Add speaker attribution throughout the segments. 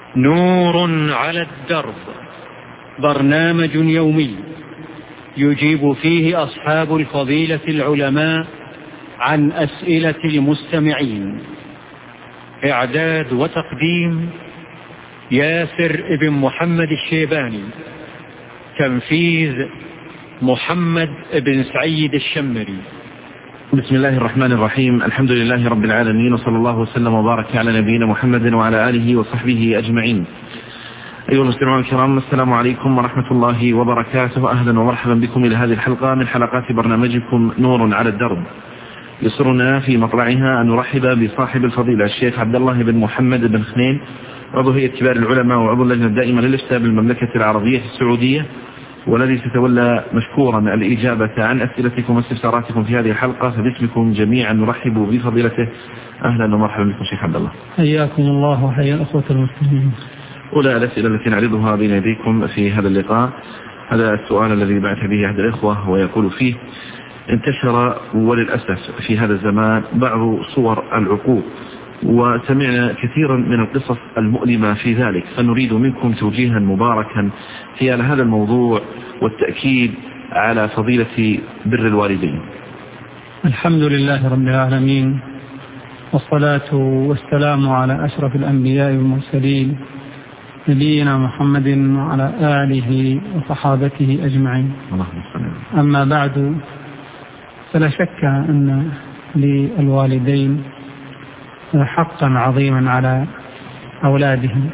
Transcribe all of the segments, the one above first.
Speaker 1: نور على الدرب، برنامج يومي يجيب فيه أصحاب الفضيلة العلماء عن أسئلة المستمعين. إعداد وتقديم ياسر بن محمد الشيباني. تنفيذ محمد بن سعيد الشمري.
Speaker 2: بسم الله الرحمن الرحيم. الحمد لله رب العالمين، وصلى الله وسلم وبارك على نبينا محمد وعلى آله وصحبه أجمعين. أيها المستمعون الكرام، السلام عليكم ورحمة الله وبركاته. أهلا ومرحبا بكم إلى هذه الحلقة من حلقات برنامجكم نور على الدرب. يسرنا في مطلعها أن نرحب بصاحب الفضيلة الشيخ عبد الله بن محمد بن خنين، عضو هيئة كبار العلماء وعضو اللجنة الدائمة للإفتاء بالمملكة العربية السعودية، والذي سيتولى مشكورا الإجابة عن أسئلتكم واستفساراتكم في هذه الحلقة. فباسمكم جميعا نرحب بفضيلته. أهلا ومرحبا بكم شيخ عبد الله.
Speaker 3: حياكم الله وحيا الأخوة المسلمين.
Speaker 2: أولى الأسئلة التي نعرضها بين يديكم في هذا اللقاء، هذا السؤال الذي بعث به أحد الإخوة ويقول فيه: انتشر وللأسف في هذا الزمان بعض صور العقوق، وسمعنا كثيرا من القصص المؤلمة في ذلك، فنريد منكم توجيها مباركا في هذا الموضوع والتأكيد على فضيلة بر الوالدين.
Speaker 3: الحمد لله رب العالمين، والصلاة والسلام على أشرف الأنبياء والمرسلين نبينا محمد وعلى آله وصحابته أجمعين. أما بعد، فلا شك أن للوالدين حقا عظيما على أولادهم،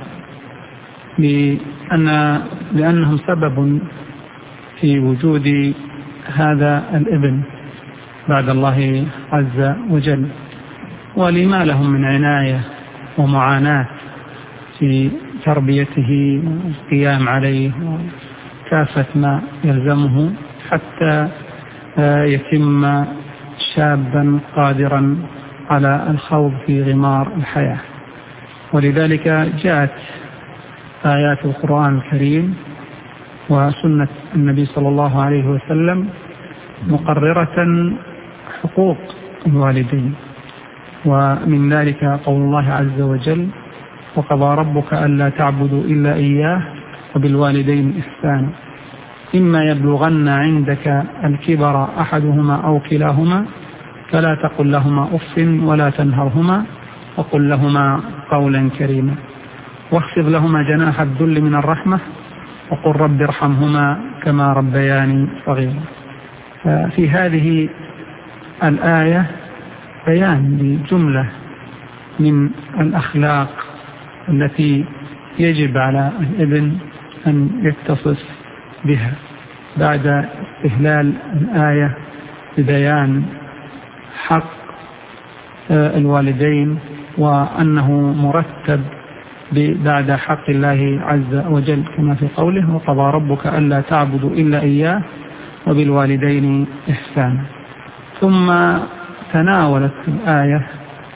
Speaker 3: لأنهم سبب في وجود هذا الابن بعد الله عز وجل، ولما لهم من عناية ومعاناة في تربيته والقيام عليه وكافة ما يلزمه حتى يتم شابا قادرا على الخوض في غمار الحياة. ولذلك جاءت آيات القرآن الكريم وسنة النبي صلى الله عليه وسلم مقررة حقوق الوالدين، ومن ذلك قول الله عز وجل: وقضى ربك ألا تعبدوا إلا إياه وبالوالدين إحسانا إما يبلغن عندك الكبر أحدهما أو كلاهما فلا تقل لهما أف ولا تنهرهما وقل لهما قولا كريما واخفض لهما جناح الذل من الرحمة وقل رب ارحمهما كما ربياني صغيرا. ففي هذه الآية بيان لجملة من الأخلاق التي يجب على الابن أن يتصف بها، بعد استهلال الآية ببيان حق الوالدين وأنه مرتب بعد حق الله عز وجل كما في قوله: وقضى ربك ألا تعبدوا إلا إياه وبالوالدين إحسانا. ثم تناولت الآية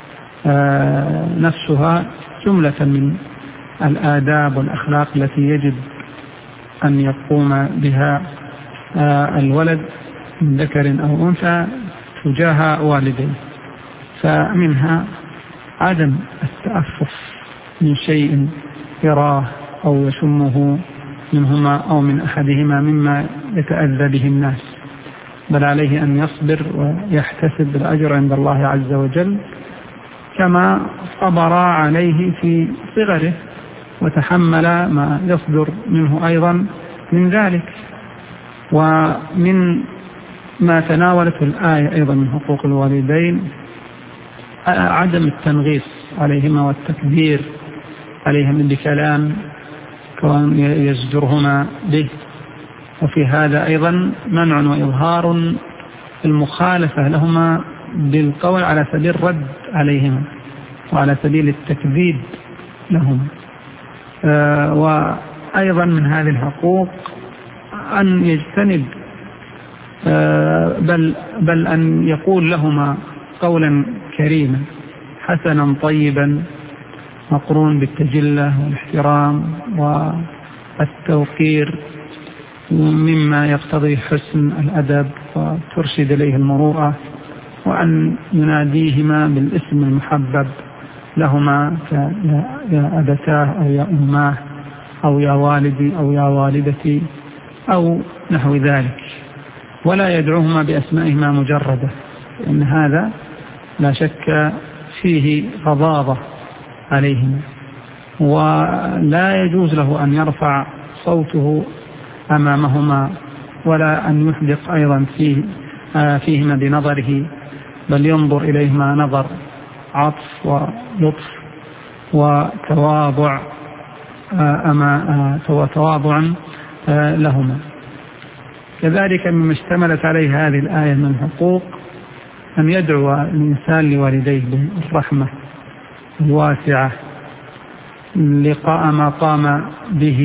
Speaker 3: نفسها جملة من الآداب والأخلاق التي يجب أن يقوم بها الولد من ذكر أو أنثى تجاه والديه، فمنها عدم التأفف من شيء يراه أو يشمه منهما أو من أحدهما مما يتأذى به الناس، بل عليه أن يصبر ويحتسب الأجر عند الله عز وجل كما صبر عليه في صغره وتحمل ما يصدر منه أيضا من ذلك. ومن ما تناولته الآية أيضا من حقوق الوالدين عدم التنغيص عليهما والتكبير عليهم بكلام كون يزجرهما به، وفي هذا أيضا منع وإظهار المخالفة لهما بالقول على سبيل الرد عليهما وعلى سبيل التكذيب لهم. وأيضا من هذه الحقوق أن يجتنب بل أن يقول لهما قولا كريما حسنا طيبا مقرون بالتجلة والاحترام والتوقير مما يقتضي حسن الأدب وترشد إليه المروءة، وأن يناديهما بالاسم المحبب لهما يا أبتاه أو يا أماه أو يا والدي أو يا والدتي أو نحو ذلك، ولا يدعوهما بأسمائهما مجردة، لأن هذا لا شك فيه غضاضة عليهما، ولا يجوز له أن يرفع صوته أمامهما ولا أن يحدق أيضا فيهما بنظره، بل ينظر إليهما نظر عطف ولطف وتواضع وتواضعا لهما. كذلك مما اشتملت عليه هذه الآية من حقوق أن يدعو الإنسان لوالديه بالرحمة الواسعة لقاء ما قام به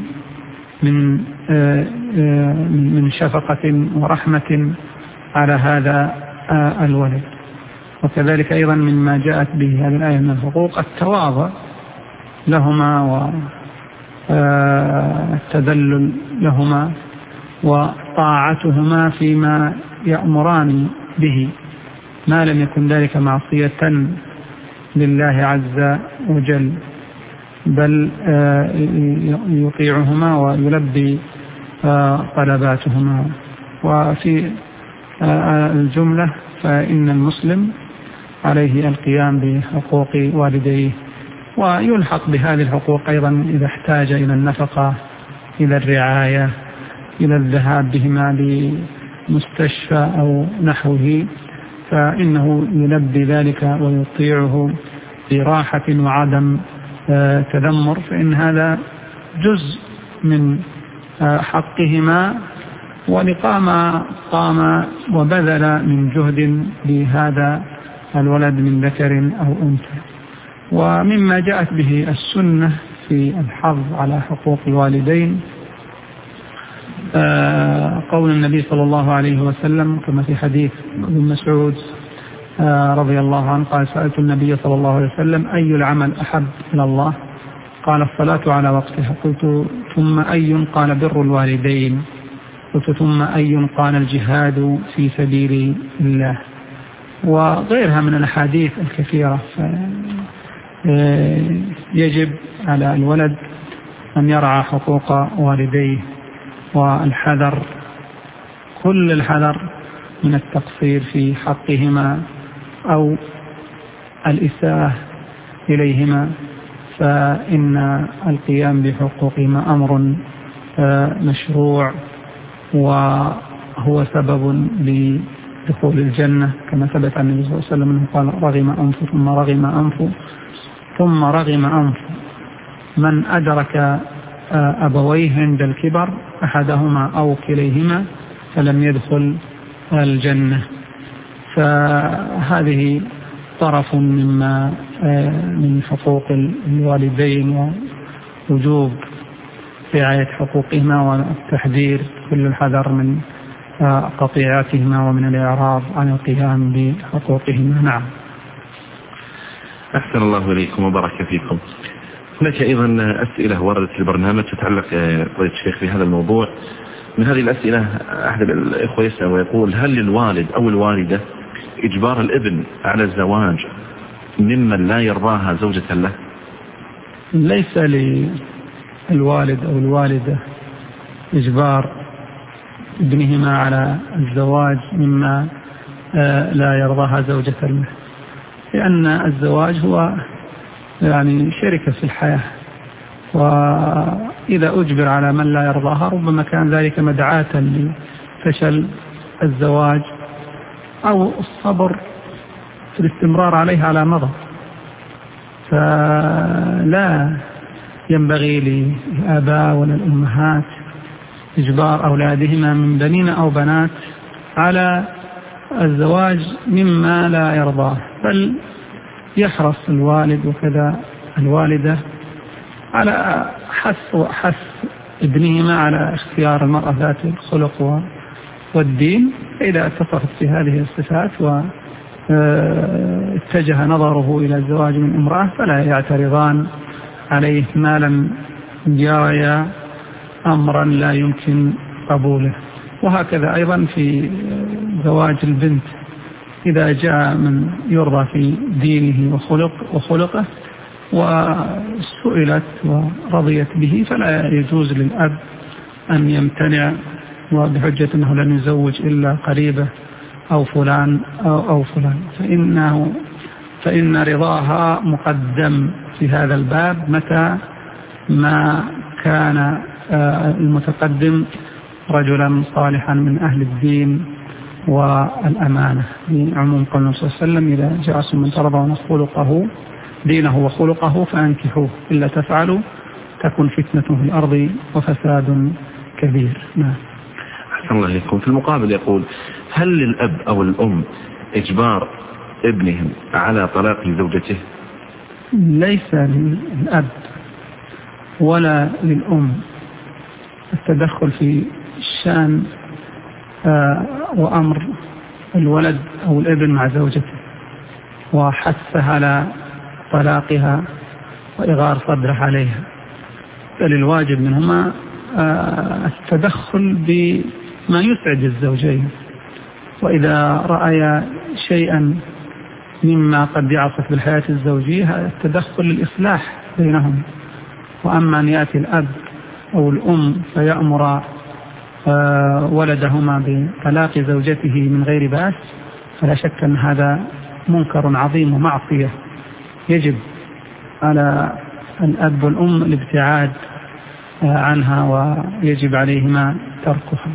Speaker 3: من شفقة ورحمة على هذا الولد. وكذلك أيضا مما جاءت به هذه الآية من الحقوق التواضع لهما والتذلل لهما وطاعتهما فيما يأمران به ما لم يكن ذلك معصية لله عز وجل، بل يطيعهما ويلبي طلباتهما. وفي الجملة فإن المسلم عليه القيام بحقوق والديه، ويلحق بهذه الحقوق أيضا إذا احتاج إلى النفقة، إلى الرعاية، إلى الذهاب بهما لمستشفى أو نحوه، فإنه يلبي ذلك ويطيعه براحة وعدم تذمر، فإن هذا جزء من حقهما ولقام قام وبذل من جهد لهذا الولد من ذكر أو أنثى. ومما جاءت به السنة في الحظ على حقوق الوالدين قول النبي صلى الله عليه وسلم كما في حديث ابن مسعود رضي الله عنه قال: سألت النبي صلى الله عليه وسلم: أي العمل أحب إلى الله؟ قال: الصلاة على وقتها. قلت: ثم أي؟ قال: بر الوالدين. قلت: ثم أي؟ قال: الجهاد في سبيل الله. وغيرها من الأحاديث الكثيرة. يجب على الولد أن يرعى حقوق والديه، والحذر كل الحذر من التقصير في حقهما أو الإساءة إليهما، فإن القيام بحقوقهما أمر مشروع وهو سبب لدخول الجنة، كما ثبت عن النبي صلى الله عليه وسلم أنه قال: رغم أنف ثم رغم أنف ثم رغم أنف من أدرك أبويه عند الكبر أحدهما أو كليهما فلم يدخل الجنة. فهذه طرف مما من حقوق الوالدين ووجوب رعاية حقوقهما والتحذير كل الحذر من قطيعتهما ومن الإعراض عن القيام بحقوقهما. نعم.
Speaker 2: أحسن الله إليكم وبارك فيكم. هناك أيضا أسئلة وردت في البرنامج تتعلق قضية الشيخ في هذا الموضوع. من هذه الأسئلة أحد الإخوة يسأل ويقول: هل للوالد أو الوالدة إجبار الابن على الزواج ممن لا يرضاها زوجة له؟
Speaker 3: ليس للوالد أو الوالدة إجبار ابنهما على الزواج مما لا يرضاها زوجة له، لأن الزواج هو يعني شركة في الحياة، وإذا أجبر على من لا يرضاها ربما كان ذلك مدعاة لفشل الزواج أو الصبر في الاستمرار عليها على مضض. فلا ينبغي للآباء ولا الأمهات إجبار أولادهما من بنين أو بنات على الزواج مما لا يرضاه، بل يحرص الوالد وكذا الوالدة على حث ابنهما على اختيار المرأة ذات الخلق والدين. إذا اتصفت في هذه الصفات واتجه نظره إلى الزواج من امرأة فلا يعترضان عليه ما لم يريا أمرا لا يمكن قبوله. وهكذا أيضا في زواج البنت، إذا جاء من يرضى في دينه وخلقه وسئلت ورضيت به فلا يجوز للأب أن يمتنع وبحجة أنه لن يزوج إلا قريبة أو فلان أو فلان، فإن رضاها مقدم في هذا الباب متى ما كان المتقدم رجلا صالحا من أهل الدين والأمانة، بعموم قول النبي صلى الله عليه وسلم: إذا جاءكم من ترضون خلقه دينه وخلقه فأنكحوه إلا تفعلوا تكن فتنة في الأرض وفساد كبير. نعم.
Speaker 2: أحسن الله إليكم. في المقابل يقول: هل للأب أو الأم إجبار ابنهم على طلاق زوجته؟
Speaker 3: ليس للأب ولا للأم التدخل في شأن وأمر الولد أو الابن مع زوجته وحثها على طلاقها وإغار صدره عليها، بل الواجب منهما التدخل بما يسعد الزوجين، وإذا رأي شيئا مما قد يعصف بالحياة الزوجية التدخل للإصلاح بينهم. وأما أن يأتي الأب أو الأم فيأمر ولدهما بطلاق زوجته من غير بأس فلا شك أن هذا منكر عظيم ومعصية يجب على الأب والأم الابتعاد عنها ويجب عليهما تركها.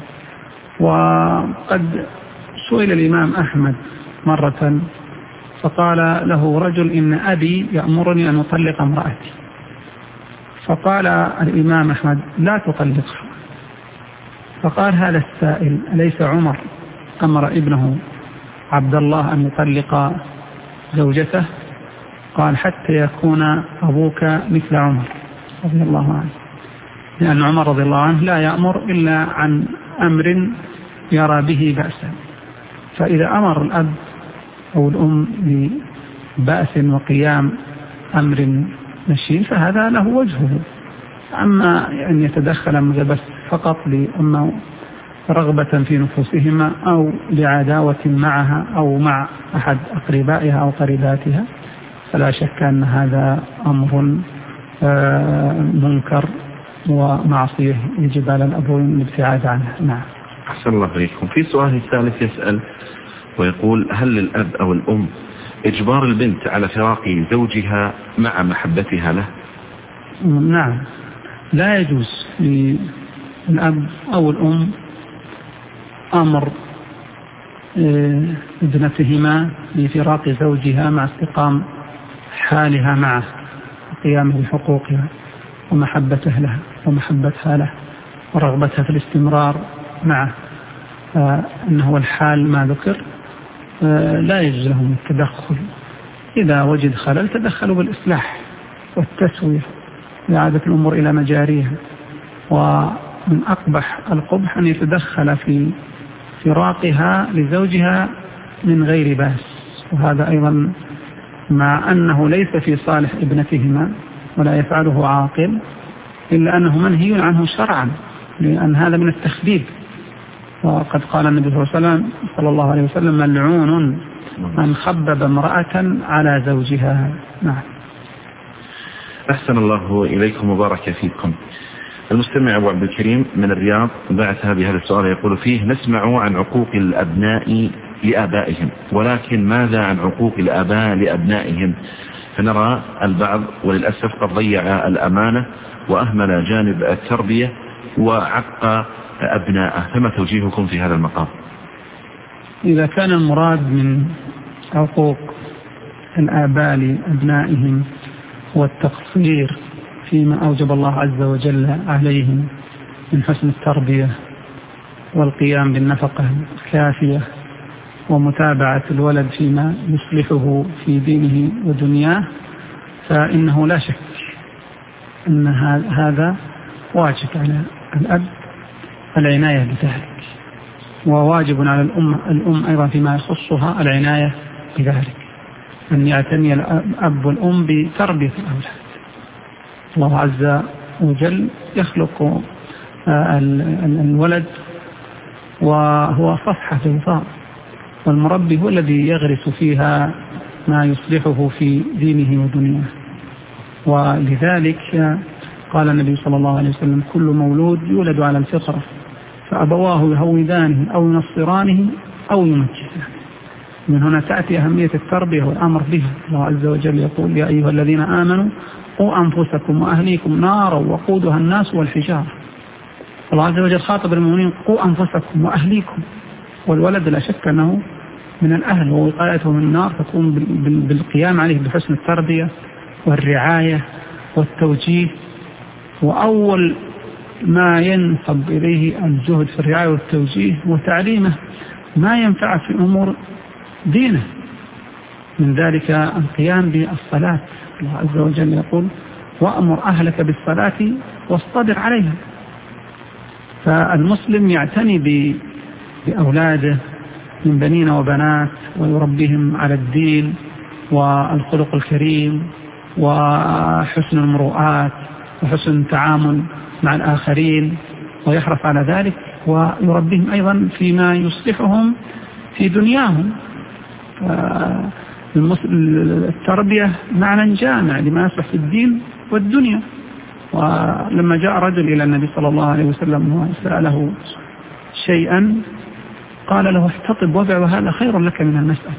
Speaker 3: وقد سئل الإمام أحمد مرة فقال له رجل: إن أبي يأمرني أن أطلق امرأتي. فقال الإمام أحمد: لا تطلقها. فقال هذا السائل: أليس عمر أمر ابنه عبد الله أن يطلق زوجته؟ قال: حتى يكون أبوك مثل عمر رضي الله عنه، لأن عمر رضي الله عنه لا يأمر إلا عن أمر يرى به بأسا، فإذا أمر الأب أو الأم ببأس وقيام أمر مشين فهذا له وجهه. أما أن يتدخل بس فقط لأنه رغبة في نفوسهما أو لعداوة معها أو مع أحد أقربائها أو قريباتها فلا شك أن هذا أمر منكر ومعصية يجب على الأبوين الابتعاد عنه. نعم.
Speaker 2: أحسن الله إليكم. في سؤال الثالث يسأل ويقول: هل للأب أو الأم إجبار البنت على فراق زوجها مع محبتها له؟
Speaker 3: نعم، لا يجوز للأب أو الأم أمر ابنتهما بفراق زوجها مع استقام حالها معه وقيامه بحقوقها ومحبته له ومحبتها له ورغبتها في الاستمرار معه، أنه الحال ما ذكر. لا يجوز لهم التدخل. إذا وجد خلل تدخلوا بالإصلاح والتسوية لإعادة الأمور إلى مجاريها. ومن أقبح القبح أن يتدخل في فراقها لزوجها من غير بأس، وهذا أيضا مع أنه ليس في صالح ابنتهما ولا يفعله عاقل، إلا أنه منهي عنه شرعا، لأن هذا من التخديد. وقد قال النبي صلى الله عليه وسلم: ملعون من خبب امرأة على زوجها. نعم.
Speaker 2: أحسن الله إليكم وبارك فيكم. المستمع أبو عبد الكريم من الرياض بعث بهذا السؤال يقول فيه: نسمع عن عقوق الأبناء لآبائهم، ولكن ماذا عن عقوق الآباء لأبنائهم؟ فنرى البعض وللأسف قد ضيع الأمانة وأهمل جانب التربية وعق أبناءه، فما توجيهكم في هذا المقام؟
Speaker 3: إذا كان المراد من عقوق الآباء لأبنائهم هو التقصير فيما أوجب الله عز وجل عليهم من حسن التربية والقيام بالنفقة الكافية ومتابعة الولد فيما يصلحه في دينه ودنياه، فإنه لا شك أن هذا واجب على الأب العناية بذلك، وواجب على الأم أيضا فيما يخصها العناية بذلك، أن يعتني الأب والأم بتربية الأولاد. الله عز وجل يخلق الولد وهو صفحة بيضاء والمربي هو الذي يغرس فيها ما يصلحه في دينه ودنياه. ولذلك قال النبي صلى الله عليه وسلم: كل مولود يولد على الفطرة فأبواه يهودانه أو ينصرانه أو يمجسانه. من هنا تأتي أهمية التربية والأمر بها. الله عز وجل يقول: يا أيها الذين آمنوا قوا أنفسكم وأهليكم نارا وقودها الناس والحجارة. الله عز وجل خاطب المؤمنين: قوا أنفسكم وأهليكم. والولد لا شك أنه من الأهل، ووقايته من النار تكون بالقيام عليه بحسن التربية والرعاية والتوجيه. وأول ما ينصب إليه الجهد في الرعاية والتوجيه وتعليمه ما ينفع في أمور دينه، من ذلك القيام بالصلاة. الله عز وجل يقول: وأمر أهلك بالصلاة واصطبر عليها. فالمسلم يعتني بأولاده من بنين وبنات ويربيهم على الدين والخلق الكريم وحسن المروءات وحسن التعامل مع الآخرين، ويحرص على ذلك، ويربيهم أيضا فيما يصلحهم في دنياهم. التربية معنى جامع لما يصلح في الدين والدنيا. ولما جاء رجل إلى النبي صلى الله عليه وسلم وسأله شيئا قال له: احتطب وبع وهذا خير لك من المسألة.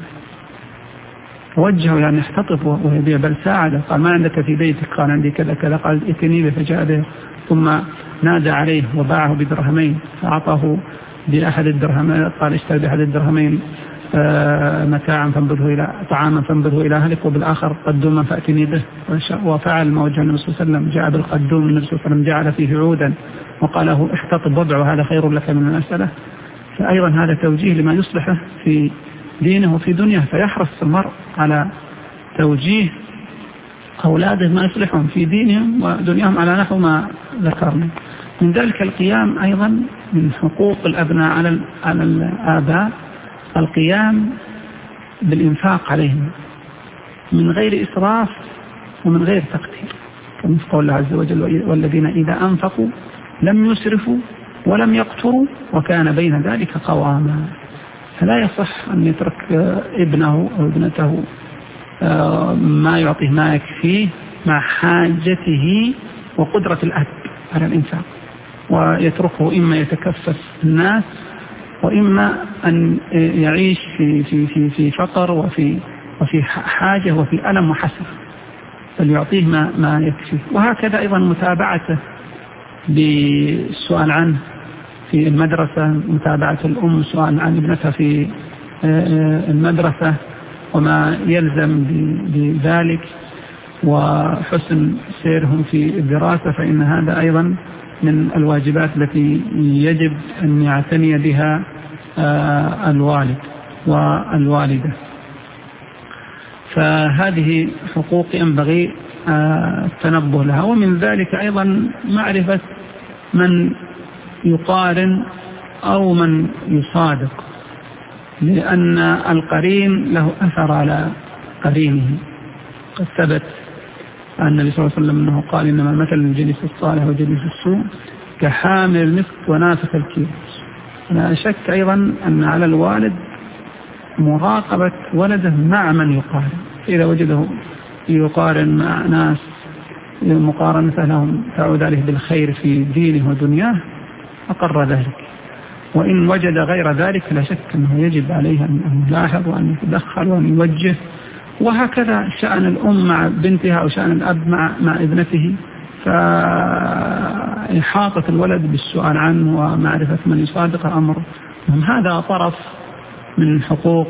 Speaker 3: وجهه يعني احتطب ويبيع، بل ساعده. قال: ما عندك في بيتك؟ قال: عندي كذا كذا. قال: ائتني به. فجاء به ثم نادى عليه وباعه بدرهمين، فأعطاه بأحد الدرهمين. قال: اشتري بأحد الدرهمين متاعا فانبذه إلى طعاما فانبذه إلى أهلك، وبالآخر قدوما فأتني به. وفعل ما وجه النبي صلى الله عليه وسلم، جاء بالقدوم. النبي صلى الله عليه وسلم جعل فيه عودا وقال له: احتطب وبع وهذا خير لك من المسألة. فأيضا هذا توجيه لما يصلحه في دينه وفي دنياه. فيحرص المرء على توجيه أولاده ما يصلحهم في دينهم ودنياهم على نحو ما ذكرنا. من ذلك القيام أيضا من حقوق الأبناء على الآباء، القيام بالإنفاق عليهم من غير إسراف ومن غير تقتير، كما قال الله عز وجل: والذين إذا أنفقوا لم يسرفوا ولم يقتروا وكان بين ذلك قواما. فلا يصح أن يترك ابنه أو ابنته ما يعطيه ما يكفيه مع حاجته وقدرة الأب على الإنفاق، ويتركه إما يتكفف الناس وإما أن يعيش في فقر وفي حاجة وفي ألم وحسرة، فليعطيه ما يكفيه. وهكذا أيضا متابعته بالسؤال عنه في المدرسة، متابعة الأم سؤال عن ابنتها في المدرسة وما يلزم بذلك، وحسن سيرهم في الدراسة، فإن هذا أيضا من الواجبات التي يجب أن يعتني بها الوالد والوالدة. فهذه حقوق ينبغي التنبه لها. ومن ذلك أيضا معرفة من يقارن أو من يصادق، لأن القرين له أثر على قرينه. قد ثبت عن النبي صلى الله عليه وسلم أنه قال: إنما مثل الجليس الصالح وجليس السوء كحامل المسك ونافخ الكير. لا شك أيضا أن على الوالد مراقبة ولده مع من يقارن. إذا وجده يقارن مع ناس مقارنة لهم تعود عليه بالخير في دينه ودنياه أقر ذلك، وإن وجد غير ذلك لا شك أنه يجب عليه أن يلاحظ وأن يتدخل وأن يوجه. وهكذا شأن الأم مع بنتها أو شأن الأب مع ابنته. فإحاطة الولد بالسؤال عنه ومعرفة من يصادق أمر هذا طرف من حقوق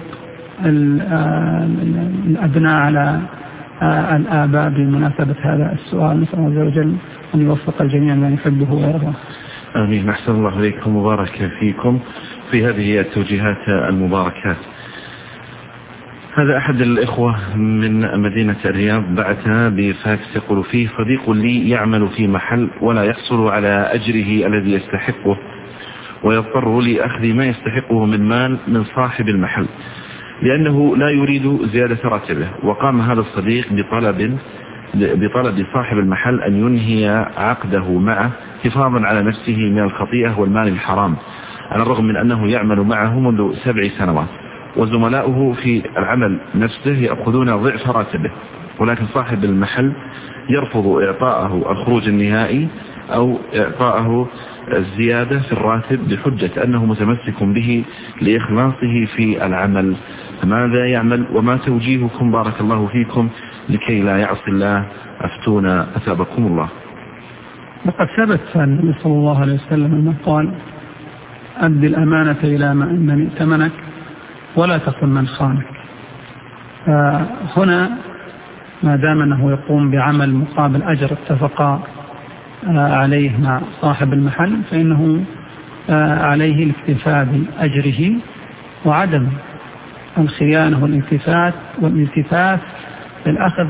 Speaker 3: الأبناء على الآباء بمناسبة هذا السؤال. نسأل الله عز وجل أن يوفق الجميع لمن يحبه ويرضاه.
Speaker 2: آمين. أحسن الله إليكم وبارك فيكم في هذه التوجيهات المباركات. هذا أحد الإخوة من مدينة الرياض بعث بفاكس يقول فيه: صديق لي يعمل في محل ولا يحصل على أجره الذي يستحقه، ويضطر لأخذ ما يستحقه من مال من صاحب المحل لأنه لا يريد زيادة راتبه. وقام هذا الصديق بطلب صاحب المحل أن ينهي عقده معه حفاظا على نفسه من الخطيئة والمال الحرام، على الرغم من أنه يعمل معه منذ 7 سنوات، وزملاؤه في العمل نفسه يأخذون ضعف راتبه، ولكن صاحب المحل يرفض إعطاءه الخروج النهائي أو إعطاءه الزيادة في الراتب بحجة أنه متمسك به لإخلاصه في العمل. فماذا يعمل وما توجيهكم بارك الله فيكم لكي لا يعصي الله؟ أفتونا أثابكم الله.
Speaker 3: وقد ثبت عن النبي صلى الله عليه وسلم أنه قال: أدي الأمانة إلى من ائتمنك ولا تخن من خانك. هنا ما دام أنه يقوم بعمل مقابل أجر اتفق عليه مع صاحب المحل فإنه عليه الاكتفاء بأجره وعدم الخيانة والالتفاف بالأخذ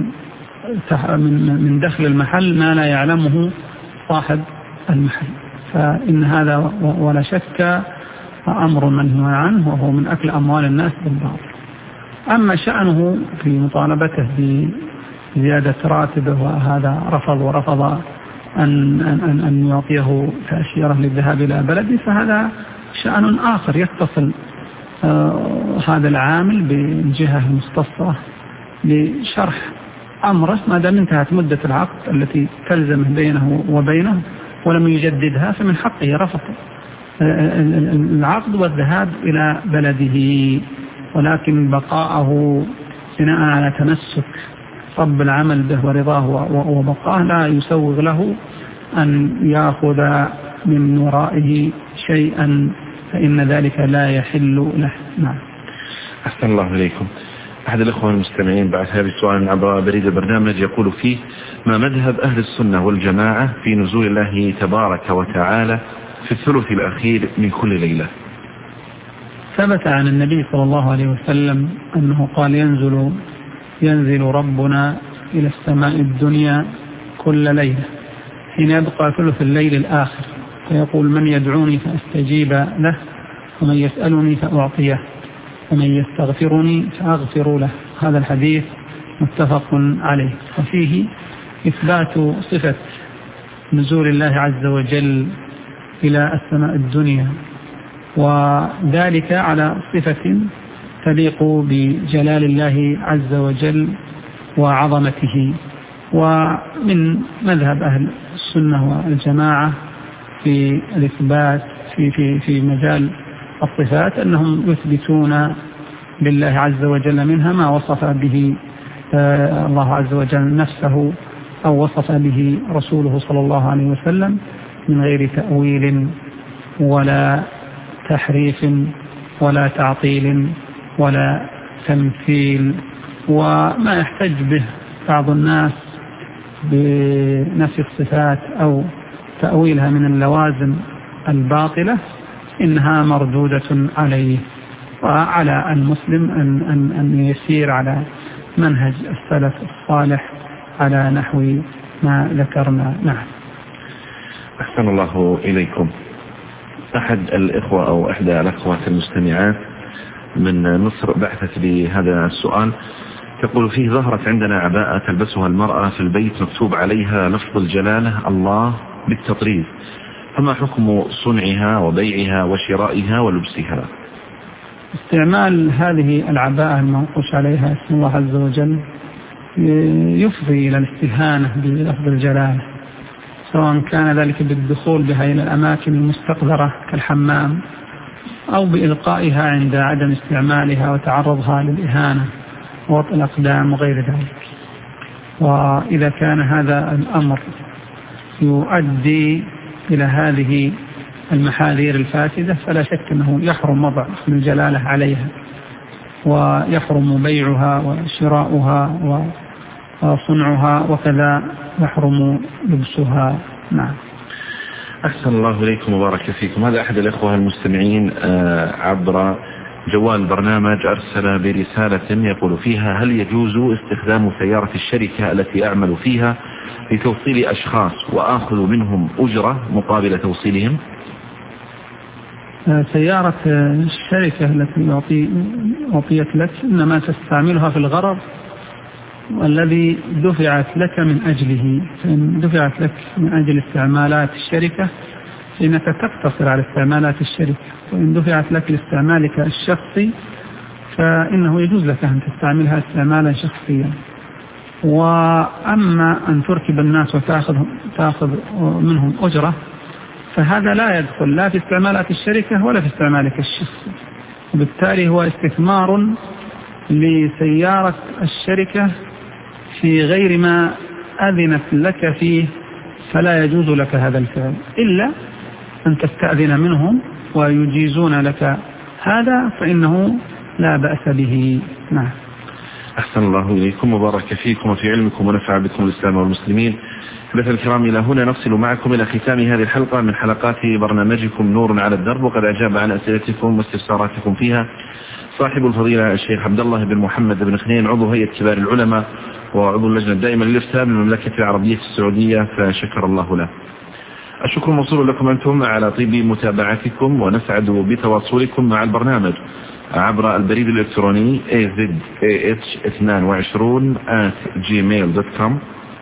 Speaker 3: من دخل المحل ما لا يعلمه صاحب المحل، فإن هذا ولا شك أمر منهي عنه، وهو من أكل أموال الناس بالباطل. أما شأنه في مطالبته بزيادة راتبه وهذا ورفض أن يعطيه تأشيرة للذهاب إلى بلده، فهذا شأن آخر يتصل هذا العامل بالجهة المختصة لشرح أمره ما دام انتهت مدة العقد التي تلزمه بينه وبينه ولم يجددها، فمن حقه رفض العقد والذهاب إلى بلده، ولكن بقاءه بناء على تمسك رب العمل به ورضاه وبقاه لا يسوغ له أن يأخذ من ورائه شيئا، فإن ذلك لا يحل له. نعم.
Speaker 2: أحسن الله إليكم. أحد الأخوة المستمعين بعد هذا السؤال عبر بريد البرنامج يقول فيه: ما مذهب أهل السنة والجماعة في نزول الله تبارك وتعالى في الثلث الأخير من كل ليلة؟
Speaker 3: ثبت عن النبي صلى الله عليه وسلم أنه قال: ينزل ربنا إلى السماء الدنيا كل ليلة حين يبقى ثلث الليل الآخر، فيقول: من يدعوني فأستجيب له، ومن يسألني فأعطيه، ومن يستغفرني فأغفر له. هذا الحديث متفق عليه، وفيه إثبات صفة نزول الله عز وجل إلى السماء الدنيا، وذلك على صفة تليق بجلال الله عز وجل وعظمته. ومن مذهب أهل السنة والجماعة في الإثبات في مجال الصفات أنهم يثبتون لله عز وجل منها ما وصف به الله عز وجل نفسه أو وصف به رسوله صلى الله عليه وسلم من غير تأويل ولا تحريف ولا تعطيل ولا تمثيل. وما يحتج به بعض الناس بنفي الصفات أو تأويلها من اللوازم الباطلة إنها مردودة عليه، وعلى المسلم أن يسير على منهج السلف الصالح على نحو ما ذكرنا. نعم.
Speaker 2: أحسن الله إليكم. أحد الإخوة أو إحدى الأخوات المستمعات من مصر بعثت بهذا السؤال، تقول فيه: ظهرت عندنا عباءة تلبسها المرأة في البيت مكتوب عليها لفظ الجلالة الله بالتطريز، فما حكم صنعها وبيعها وشرائها ولبسها؟
Speaker 3: استعمال هذه العباءة المنقوش عليها اسم الله عز وجل يفضي إلى الاستهانة بلفظ الجلالة، سواء كان ذلك بالدخول بها إلى الأماكن المستقذرة كالحمام، أو بإلقائها عند عدم استعمالها وتعرضها للإهانة ووطئ الأقدام وغير ذلك. وإذا كان هذا الأمر يؤدي إلى هذه المحاذير الفاسدة فلا شك أنه يحرم وضع اسم الجلالة عليها، ويحرم بيعها وشراؤها وصنعها، وكذا يحرم لبسها. نعم.
Speaker 2: أحسن الله إليكم وبارك فيكم. هذا أحد الأخوة المستمعين عبر جوال البرنامج أرسل برسالة يقول فيها: هل يجوز استخدام سيارة الشركة التي أعمل فيها لتوصيل أشخاص وآخذ منهم أجرة مقابل توصيلهم؟
Speaker 3: سيارة الشركة التي أعطيت لك إنما تستعملها في الغرض والذي دفعت لك من أجله، فإن دفعت لك من أجل استعمالات الشركة فإنك تقتصر على استعمالات الشركة، وإن دفعت لك لاستعمالك الشخصي فإنه يجوز لك أن تستعملها استعمالا شخصيا. وأما أن تركب الناس وتأخذ منهم أجرة فهذا لا يدخل لا في استعمالات الشركة ولا في استعمالك الشخصي، وبالتالي هو استثمار لسيارة الشركة في غير ما أذنت لك فيه، فلا يجوز لك هذا الفعل إلا أن تستأذن منهم ويجيزون لك هذا، فإنه لا بأس به. نعم.
Speaker 2: أحسن الله إليكم وبارك فيكم وفي علمكم ونفع بكم الإسلام والمسلمين. حدث الكرام، إلى هنا نصل معكم إلى ختام هذه الحلقة من حلقات برنامجكم نور على الدرب، وقد أجاب عن أسئلتكم واستفساراتكم فيها صاحب الفضيلة الشيخ عبد الله بن محمد بن خنين، عضو هيئة كبار العلماء وعضو اللجنة الدائمة للإفتاء بالمملكة العربية السعودية، فشكر الله له. الشكر موصول لكم أنتم على طيب متابعتكم، ونسعد بتواصلكم مع البرنامج عبر البريد الإلكتروني azah22@gmail.com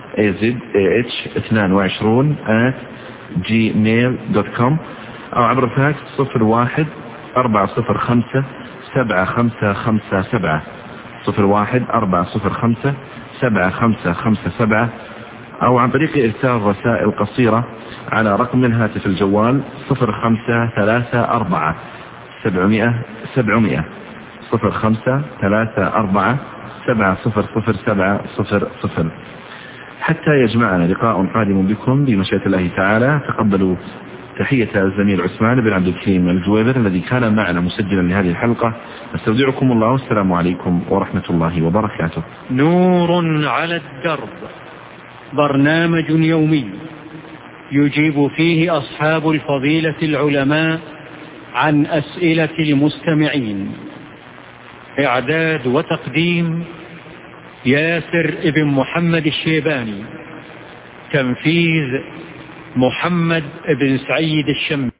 Speaker 2: azah22@gmail.com أو عبر فاكس 01-405-7557 01-405-7557 أو عن طريق إرسال رسائل قصيرة على رقم الهاتف الجوال 0534 700 700 0534 700700 حتى يجمعنا لقاء قادم بكم بمشيئة الله تعالى. تقبلوا تحية الزميل عثمان بن عبد الكريم الجويبر الذي كان معنا مسجلا لهذه الحلقة. استودعكم الله والسلام عليكم ورحمة الله وبركاته.
Speaker 1: نور على الدرب، برنامج يومي يجيب فيه أصحاب الفضيلة العلماء عن أسئلة المستمعين. إعداد وتقديم ياسر ابن محمد الشيباني. تنفيذ محمد بن سعيد الشمس.